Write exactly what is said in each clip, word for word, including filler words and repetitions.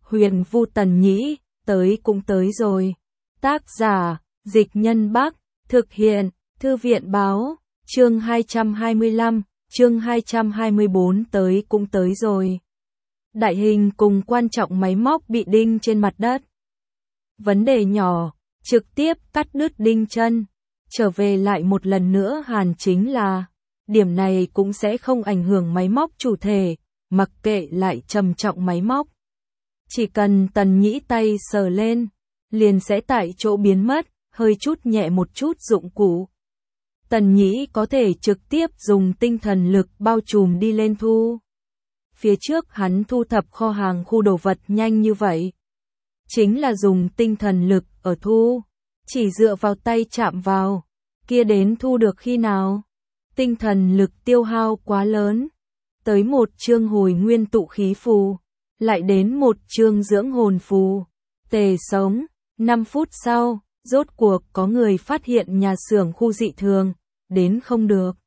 Huyền Vu Tần Nhĩ, tới cũng tới rồi. Tác giả, Dịch Nhân Bắc, thực hiện, Thư viện Báo, chương hai trăm hai mươi lăm, chương hai trăm hai mươi bốn tới cũng tới rồi. Đại hình cùng quan trọng máy móc bị đinh trên mặt đất. Vấn đề nhỏ, trực tiếp cắt đứt đinh chân. Trở về lại một lần nữa hàn chính là, điểm này cũng sẽ không ảnh hưởng máy móc chủ thể, mặc kệ lại trầm trọng máy móc. Chỉ cần Tần Nhĩ tay sờ lên, liền sẽ tại chỗ biến mất, hơi chút nhẹ một chút dụng cụ. Tần Nhĩ có thể trực tiếp dùng tinh thần lực bao trùm đi lên thu. Phía trước hắn thu thập kho hàng khu đồ vật nhanh như vậy. Chính là dùng tinh thần lực ở thu, chỉ dựa vào tay chạm vào, kia đến thu được khi nào? Tinh thần lực tiêu hao quá lớn. Tới một chương hồi nguyên tụ khí phù, lại đến một chương dưỡng hồn phù. Tề sống, năm phút sau, rốt cuộc có người phát hiện nhà xưởng khu dị thường, đến không được.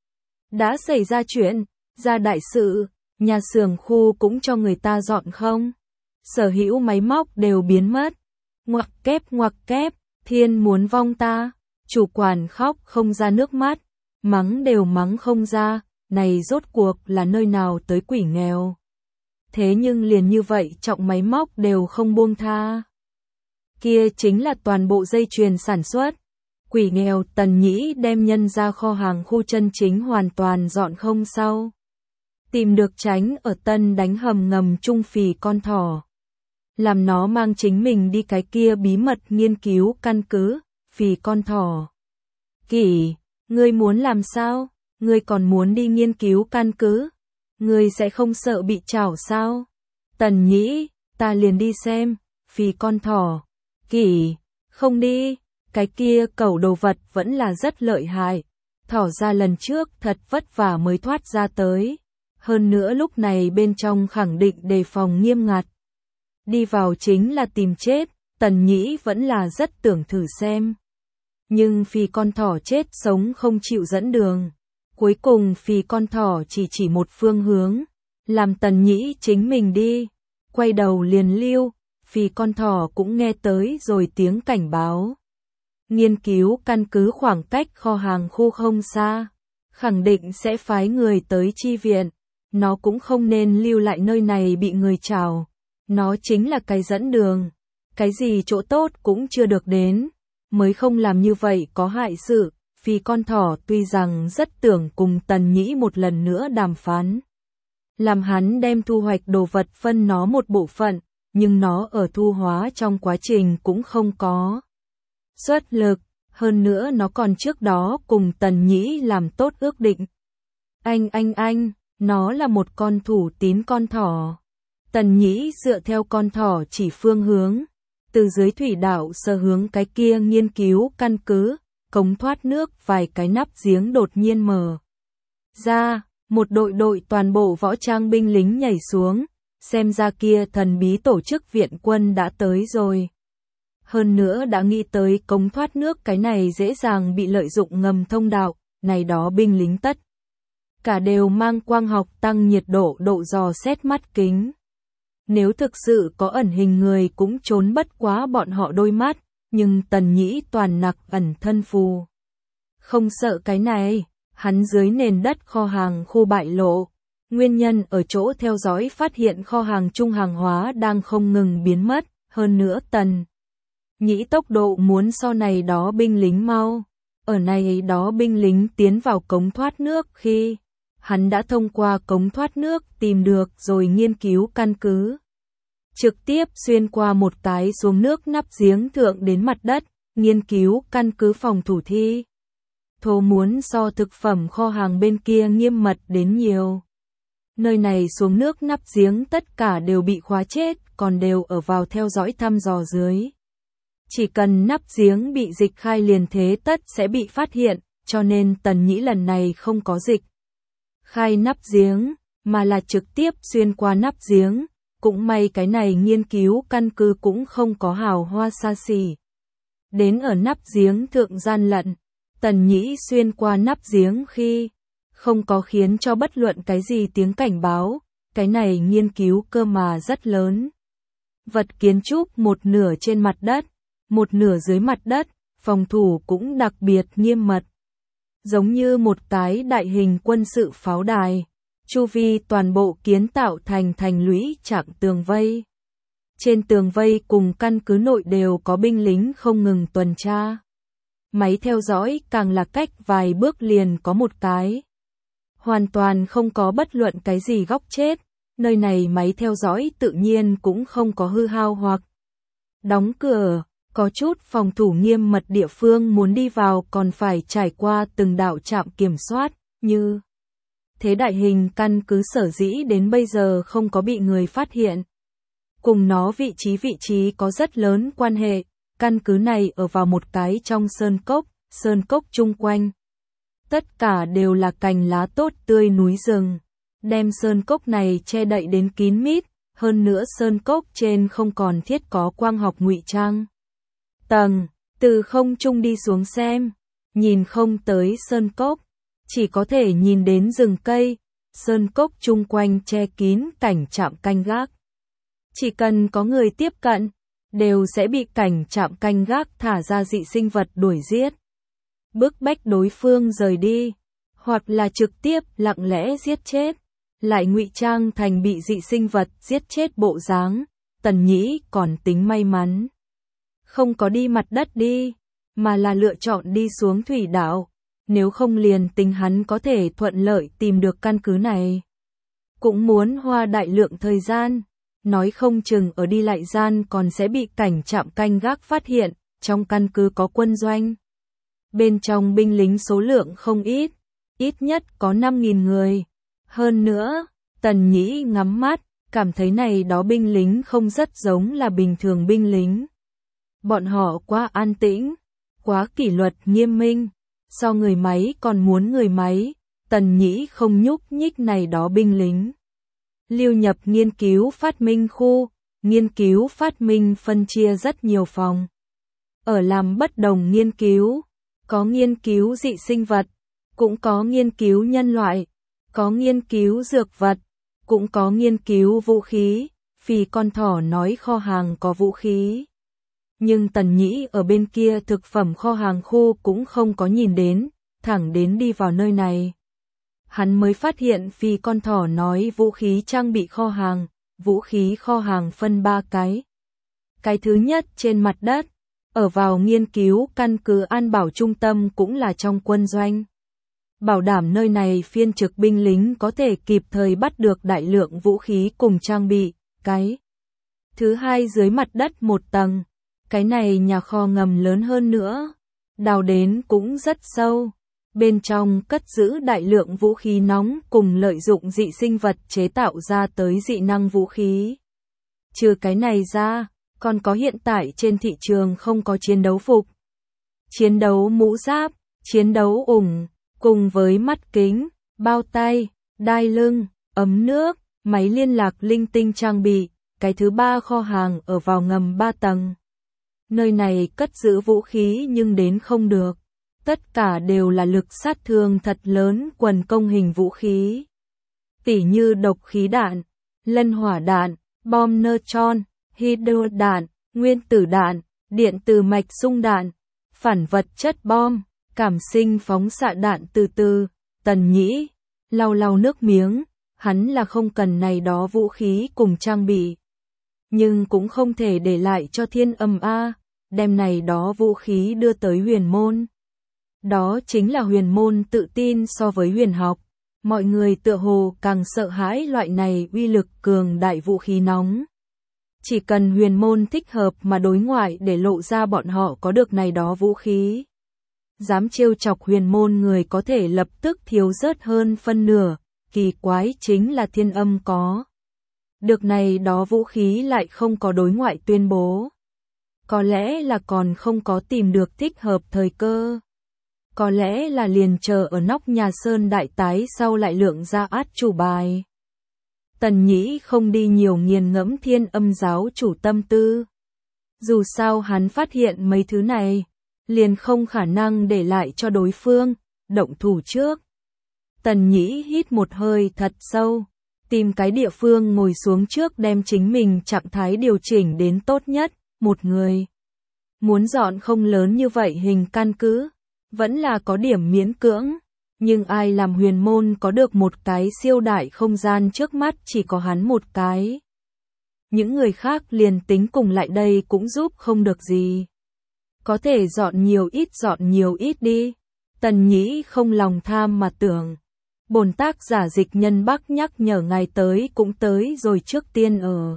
Đã xảy ra chuyện, ra đại sự, nhà xưởng khu cũng cho người ta dọn không? Sở hữu máy móc đều biến mất. Ngoặc kép ngoặc kép, thiên muốn vong ta. Chủ quản khóc không ra nước mắt, mắng đều mắng không ra, này rốt cuộc là nơi nào tới quỷ nghèo. Thế nhưng liền như vậy trọng máy móc đều không buông tha. Kia chính là toàn bộ dây chuyền sản xuất. Quỷ nghèo. Tần Nhĩ đem nhân ra kho hàng khu chân chính hoàn toàn dọn không sau. Tìm được tránh ở Tân đánh hầm ngầm trung phì con thỏ. Làm nó mang chính mình đi cái kia bí mật nghiên cứu căn cứ, phì con thỏ. Kỷ, ngươi muốn làm sao? Ngươi còn muốn đi nghiên cứu căn cứ? Ngươi sẽ không sợ bị chảo sao? Tần Nhĩ, ta liền đi xem, phì con thỏ. Kỷ, không đi, cái kia cẩu đồ vật vẫn là rất lợi hại. Thỏ ra lần trước thật vất vả mới thoát ra tới. Hơn nữa lúc này bên trong khẳng định đề phòng nghiêm ngặt. Đi vào chính là tìm chết, Tần Nhĩ vẫn là rất tưởng thử xem. Nhưng phì con thỏ chết sống không chịu dẫn đường. Cuối cùng phì con thỏ chỉ chỉ một phương hướng, làm Tần Nhĩ chính mình đi. Quay đầu liền lưu, phì con thỏ cũng nghe tới rồi tiếng cảnh báo. Nghiên cứu căn cứ khoảng cách kho hàng khu không xa, khẳng định sẽ phái người tới chi viện. Nó cũng không nên lưu lại nơi này bị người chào. Nó chính là cái dẫn đường. Cái gì chỗ tốt cũng chưa được đến. Mới không làm như vậy có hại sự. Phì con thỏ tuy rằng rất tưởng cùng Tần Nhĩ một lần nữa đàm phán. Làm hắn đem thu hoạch đồ vật phân nó một bộ phận. Nhưng nó ở thu hóa trong quá trình cũng không có xuất lực. Hơn nữa nó còn trước đó cùng Tần Nhĩ làm tốt ước định. Anh anh anh. Nó là một con thủ tín con thỏ. Tần Nhĩ dựa theo con thỏ chỉ phương hướng. Từ dưới thủy đảo sờ hướng cái kia nghiên cứu căn cứ. Cống thoát nước vài cái nắp giếng đột nhiên mở ra. Một đội đội toàn bộ võ trang binh lính nhảy xuống. Xem ra kia thần bí tổ chức viện quân đã tới rồi. Hơn nữa đã nghĩ tới cống thoát nước cái này dễ dàng bị lợi dụng ngầm thông đạo. Này đó binh lính tất cả đều mang quang học tăng nhiệt độ độ dò xét mắt kính. Nếu thực sự có ẩn hình người cũng trốn bất quá bọn họ đôi mắt, nhưng Tần Nhĩ toàn nặc ẩn thân phù. Không sợ cái này, hắn dưới nền đất kho hàng khu bại lộ. Nguyên nhân ở chỗ theo dõi phát hiện kho hàng chung hàng hóa đang không ngừng biến mất, hơn nữa Tần Nhĩ tốc độ muốn so này đó binh lính mau. Ở này đó binh lính tiến vào cống thoát nước khi hắn đã thông qua cống thoát nước tìm được rồi nghiên cứu căn cứ. Trực tiếp xuyên qua một cái xuống nước nắp giếng thượng đến mặt đất, nghiên cứu căn cứ phòng thủ thi. Thô muốn so thực phẩm kho hàng bên kia nghiêm mật đến nhiều. Nơi này xuống nước nắp giếng tất cả đều bị khóa chết, còn đều ở vào theo dõi thăm dò dưới. Chỉ cần nắp giếng bị dịch khai liền thế tất sẽ bị phát hiện, cho nên Tần Nhĩ lần này không có dịch khai nắp giếng, mà là trực tiếp xuyên qua nắp giếng. Cũng may cái này nghiên cứu căn cứ cũng không có hào hoa xa xỉ. Đến ở nắp giếng thượng gian lận, Tần Nhĩ xuyên qua nắp giếng khi không có khiến cho bất luận cái gì tiếng cảnh báo. Cái này nghiên cứu cơ mà rất lớn. Vật kiến trúc một nửa trên mặt đất, một nửa dưới mặt đất, phòng thủ cũng đặc biệt nghiêm mật. Giống như một cái đại hình quân sự pháo đài, chu vi toàn bộ kiến tạo thành thành lũy chặn tường vây. Trên tường vây cùng căn cứ nội đều có binh lính không ngừng tuần tra. Máy theo dõi càng là cách vài bước liền có một cái. Hoàn toàn không có bất luận cái gì góc chết, nơi này máy theo dõi tự nhiên cũng không có hư hao hoặc đóng cửa. Có chút phòng thủ nghiêm mật địa phương muốn đi vào còn phải trải qua từng đạo trạm kiểm soát, như thế đại hình căn cứ sở dĩ đến bây giờ không có bị người phát hiện. Cùng nó vị trí vị trí có rất lớn quan hệ, căn cứ này ở vào một cái trong sơn cốc, sơn cốc chung quanh. Tất cả đều là cành lá tốt tươi núi rừng, đem sơn cốc này che đậy đến kín mít, hơn nữa sơn cốc trên không còn thiết có quang học ngụy trang. Tầng, từ không trung đi xuống xem, nhìn không tới sơn cốc, chỉ có thể nhìn đến rừng cây, sơn cốc chung quanh che kín cảnh trạm canh gác. Chỉ cần có người tiếp cận, đều sẽ bị cảnh trạm canh gác thả ra dị sinh vật đuổi giết. Bức bách đối phương rời đi, hoặc là trực tiếp lặng lẽ giết chết, lại ngụy trang thành bị dị sinh vật giết chết bộ dáng. Tần Nhĩ còn tính may mắn. Không có đi mặt đất đi, mà là lựa chọn đi xuống thủy đảo, nếu không liền tính hắn có thể thuận lợi tìm được căn cứ này. Cũng muốn hoa đại lượng thời gian, nói không chừng ở đi lại gian còn sẽ bị cảnh trạm canh gác phát hiện, trong căn cứ có quân doanh. Bên trong binh lính số lượng không ít, ít nhất có năm nghìn người. Hơn nữa, Tần Nhĩ ngắm mắt, cảm thấy này đó binh lính không rất giống là bình thường binh lính. Bọn họ quá an tĩnh, quá kỷ luật nghiêm minh, so người máy còn muốn người máy, Tần Nhĩ không nhúc nhích này đó binh lính. Lưu nhập nghiên cứu phát minh khu, nghiên cứu phát minh phân chia rất nhiều phòng. Ở làm bất đồng nghiên cứu, có nghiên cứu dị sinh vật, cũng có nghiên cứu nhân loại, có nghiên cứu dược vật, cũng có nghiên cứu vũ khí, Phì con thỏ nói kho hàng có vũ khí. Nhưng Tần Nhĩ ở bên kia thực phẩm kho hàng khu cũng không có nhìn đến, thẳng đến đi vào nơi này. Hắn mới phát hiện Phì con thỏ nói vũ khí trang bị kho hàng, vũ khí kho hàng phân ba cái. Cái thứ nhất trên mặt đất, ở vào nghiên cứu căn cứ an bảo trung tâm cũng là trong quân doanh. Bảo đảm nơi này phiên trực binh lính có thể kịp thời bắt được đại lượng vũ khí cùng trang bị. Cái thứ hai dưới mặt đất một tầng, cái này nhà kho ngầm lớn hơn nữa, đào đến cũng rất sâu, bên trong cất giữ đại lượng vũ khí nóng cùng lợi dụng dị sinh vật chế tạo ra tới dị năng vũ khí. Trừ cái này ra, còn có hiện tại trên thị trường không có chiến đấu phục, chiến đấu mũ giáp, chiến đấu ủng, cùng với mắt kính, bao tay, đai lưng, ấm nước, máy liên lạc linh tinh trang bị. Cái thứ ba kho hàng ở vào ngầm ba tầng. Nơi này cất giữ vũ khí nhưng đến không được. Tất cả đều là lực sát thương thật lớn quần công hình vũ khí. Tỉ như độc khí đạn, lân hỏa đạn, bom neutron, hydro đạn, nguyên tử đạn, điện từ mạch xung đạn, phản vật chất bom, cảm sinh phóng xạ đạn từ từ. Tần Nhĩ lau lau nước miếng, hắn là không cần này đó vũ khí cùng trang bị. Nhưng cũng không thể để lại cho Thiên Âm A, đem này đó vũ khí đưa tới huyền môn. Đó chính là huyền môn tự tin so với huyền học. Mọi người tựa hồ càng sợ hãi loại này uy lực cường đại vũ khí nóng. Chỉ cần huyền môn thích hợp mà đối ngoại để lộ ra bọn họ có được này đó vũ khí. Dám trêu chọc huyền môn người có thể lập tức thiếu rớt hơn phân nửa, kỳ quái chính là Thiên Âm có. Được này đó vũ khí lại không có đối ngoại tuyên bố. Có lẽ là còn không có tìm được thích hợp thời cơ. Có lẽ là liền chờ ở nóc nhà Sơn Đại Tái sau lại lượng ra át chủ bài. Tần Nhĩ không đi nhiều nghiền ngẫm Thiên Âm giáo chủ tâm tư. Dù sao hắn phát hiện mấy thứ này, liền không khả năng để lại cho đối phương, động thủ trước. Tần Nhĩ hít một hơi thật sâu, tìm cái địa phương ngồi xuống trước đem chính mình trạng thái điều chỉnh đến tốt nhất, một người. Muốn dọn không lớn như vậy hình căn cứ, vẫn là có điểm miễn cưỡng, nhưng ai làm huyền môn có được một cái siêu đại không gian trước mắt chỉ có hắn một cái. Những người khác liền tính cùng lại đây cũng giúp không được gì. Có thể dọn nhiều ít dọn nhiều ít đi. Tần Nhĩ không lòng tham mà tưởng. Bổn tác giả Dịch Nhân Bắc nhắc nhở ngài tới cũng tới rồi trước tiên ở.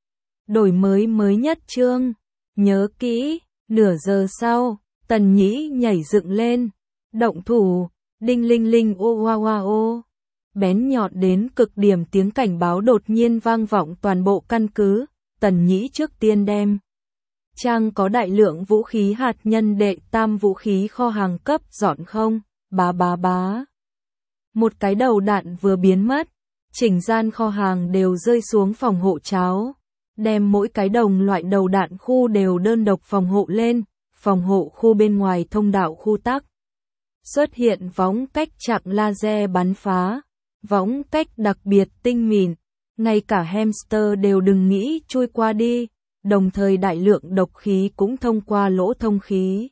Đổi mới mới nhất chương. Nhớ kỹ, nửa giờ sau, Tần Nhĩ nhảy dựng lên. Động thủ, đinh linh linh ô hoa hoa ô. Bén nhọn đến cực điểm tiếng cảnh báo đột nhiên vang vọng toàn bộ căn cứ. Tần Nhĩ trước tiên đem. Trang có đại lượng vũ khí hạt nhân đệ tam vũ khí kho hàng cấp dọn không, bá bá bá. Một cái đầu đạn vừa biến mất, chỉnh gian kho hàng đều rơi xuống phòng hộ cháo, đem mỗi cái đồng loại đầu đạn khu đều đơn độc phòng hộ lên, phòng hộ khu bên ngoài thông đạo khu tắc. Xuất hiện võng cách chạm laser bắn phá, võng cách đặc biệt tinh mịn, ngay cả hamster đều đừng nghĩ chui qua đi. Đồng thời đại lượng độc khí cũng thông qua lỗ thông khí.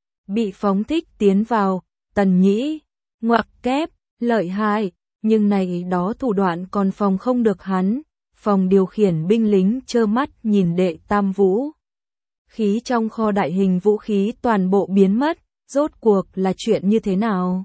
Bị phóng thích tiến vào, Tần Nhĩ, ngoặc kép, lợi hại, nhưng này đó thủ đoạn còn phòng không được hắn, phòng điều khiển binh lính trơ mắt nhìn đệ tam vũ. Khí trong kho đại hình vũ khí toàn bộ biến mất, rốt cuộc là chuyện như thế nào?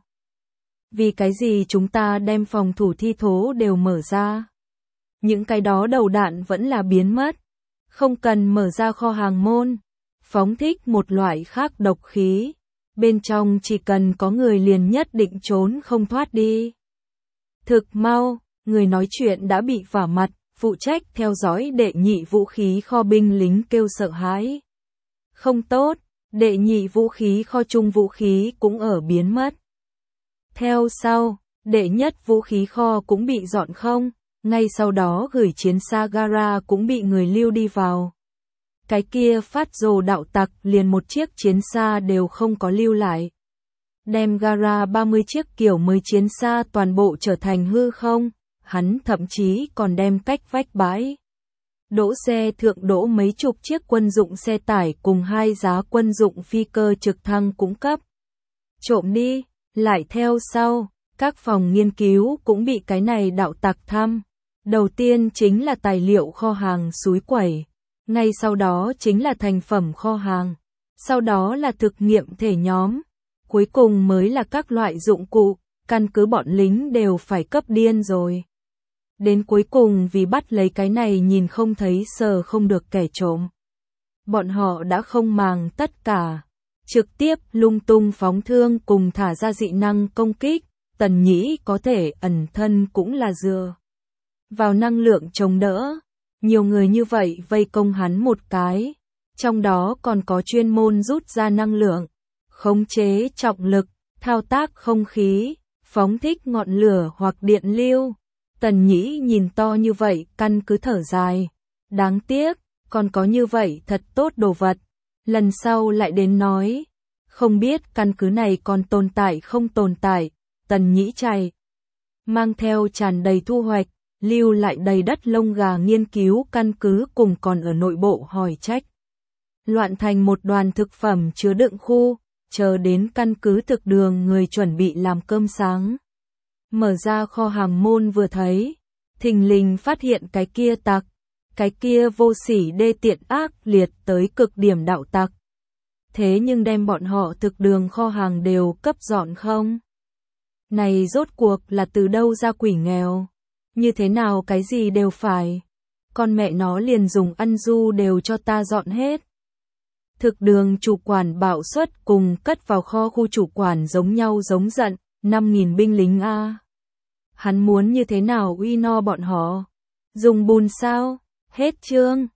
Vì cái gì chúng ta đem phòng thủ thi thố đều mở ra? Những cái đó đầu đạn vẫn là biến mất. Không cần mở ra kho hàng môn, phóng thích một loại khác độc khí, bên trong chỉ cần có người liền nhất định trốn không thoát đi. Thực mau, người nói chuyện đã bị vả mặt, phụ trách theo dõi đệ nhị vũ khí kho binh lính kêu sợ hãi. Không tốt, đệ nhị vũ khí kho chung vũ khí cũng ở biến mất. Theo sau, đệ nhất vũ khí kho cũng bị dọn không. Ngay sau đó gửi chiến xa Gara cũng bị người lưu đi vào. Cái kia phát rồ đạo tặc liền một chiếc chiến xa đều không có lưu lại. Đem Gara ba mươi chiếc kiểu mới chiến xa toàn bộ trở thành hư không, hắn thậm chí còn đem cách vách bãi. Đỗ xe thượng đỗ mấy chục chiếc quân dụng xe tải cùng hai giá quân dụng phi cơ trực thăng cũng cấp. Trộm đi, lại theo sau, các phòng nghiên cứu cũng bị cái này đạo tặc thăm. Đầu tiên chính là tài liệu kho hàng suối quẩy, ngay sau đó chính là thành phẩm kho hàng, sau đó là thực nghiệm thể nhóm, cuối cùng mới là các loại dụng cụ, căn cứ bọn lính đều phải cấp điên rồi. Đến cuối cùng vì bắt lấy cái này nhìn không thấy sờ không được kẻ trộm. Bọn họ đã không màng tất cả, trực tiếp lung tung phóng thương cùng thả ra dị năng công kích, Tần Nhĩ có thể ẩn thân cũng là dựa vào năng lượng chống đỡ. Nhiều người như vậy vây công hắn một cái, trong đó còn có chuyên môn rút ra năng lượng, khống chế trọng lực, thao tác không khí, phóng thích ngọn lửa hoặc điện lưu. Tần Nhĩ nhìn to như vậy căn cứ thở dài, đáng tiếc, còn có như vậy thật tốt đồ vật, lần sau lại đến nói, không biết căn cứ này còn tồn tại không tồn tại. Tần Nhĩ chạy, mang theo tràn đầy thu hoạch, lưu lại đầy đất lông gà nghiên cứu căn cứ cùng còn ở nội bộ hỏi trách. Loạn thành một đoàn thực phẩm chứa đựng khu, chờ đến căn cứ thực đường người chuẩn bị làm cơm sáng. Mở ra kho hàng môn vừa thấy, thình lình phát hiện cái kia tặc, cái kia vô sỉ đê tiện ác liệt tới cực điểm đạo tặc. Thế nhưng đem bọn họ thực đường kho hàng đều cấp dọn không? Này rốt cuộc là từ đâu ra quỷ nghèo? Như thế nào cái gì đều phải? Con mẹ nó liền dùng ăn du đều cho ta dọn hết. Thực đường chủ quản bạo suất cùng cất vào kho khu chủ quản giống nhau giống giận, năm nghìn binh lính a. Hắn muốn như thế nào uy no bọn họ? Dùng bùn sao? Hết chương.